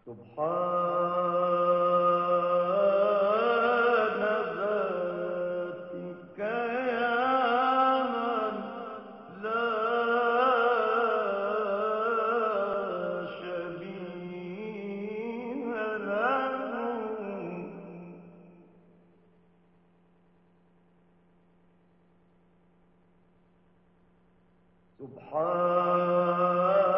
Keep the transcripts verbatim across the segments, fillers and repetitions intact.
سبحان ذاتك يا من لا شبيه له. سبحان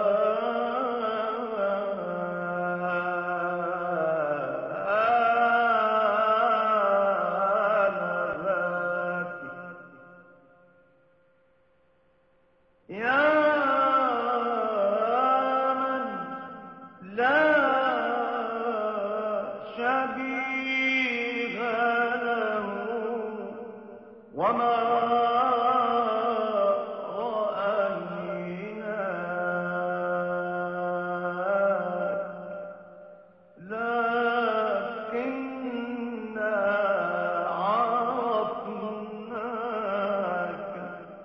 وما رأيناك لكننا عرفناك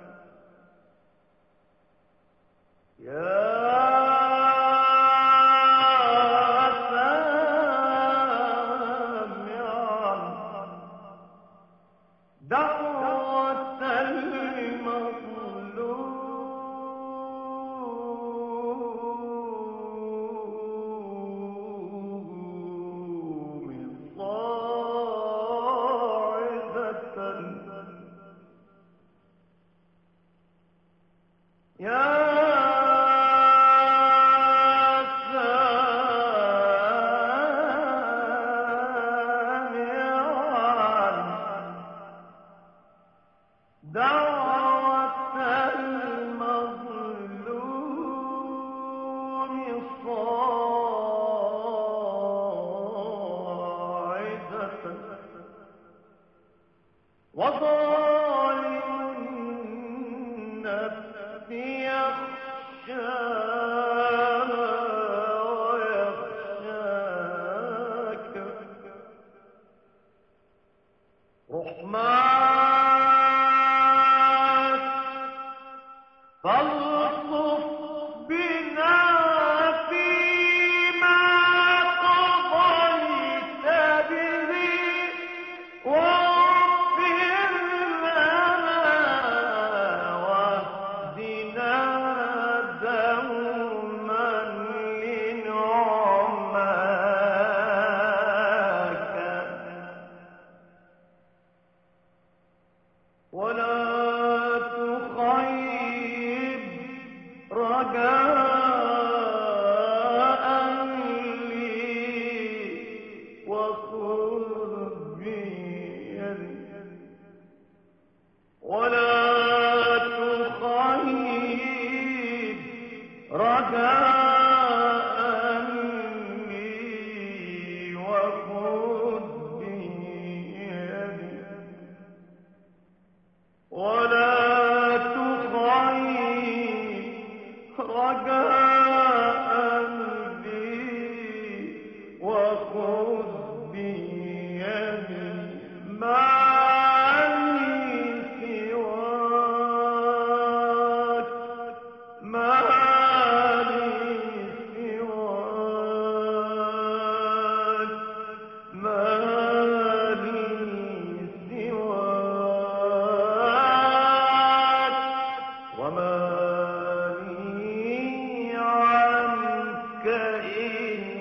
يا دعوة المظلوم صاعدة يا دعوة المظلوم صاعدة وظالم النفس يخشاها ويخشاك رحمن فالطف بنا فيما قضيت به واغفر لنا واهدنا دوما لنعماك ولا تخيب رجاء لي وخذ بيدي ولا تخيب رجاء لي وخذ بيدي ولا تخيب رجاء بي وخذ بيدي ما لي سواك ما لي سواك ما لي سواك وما لي عنك إن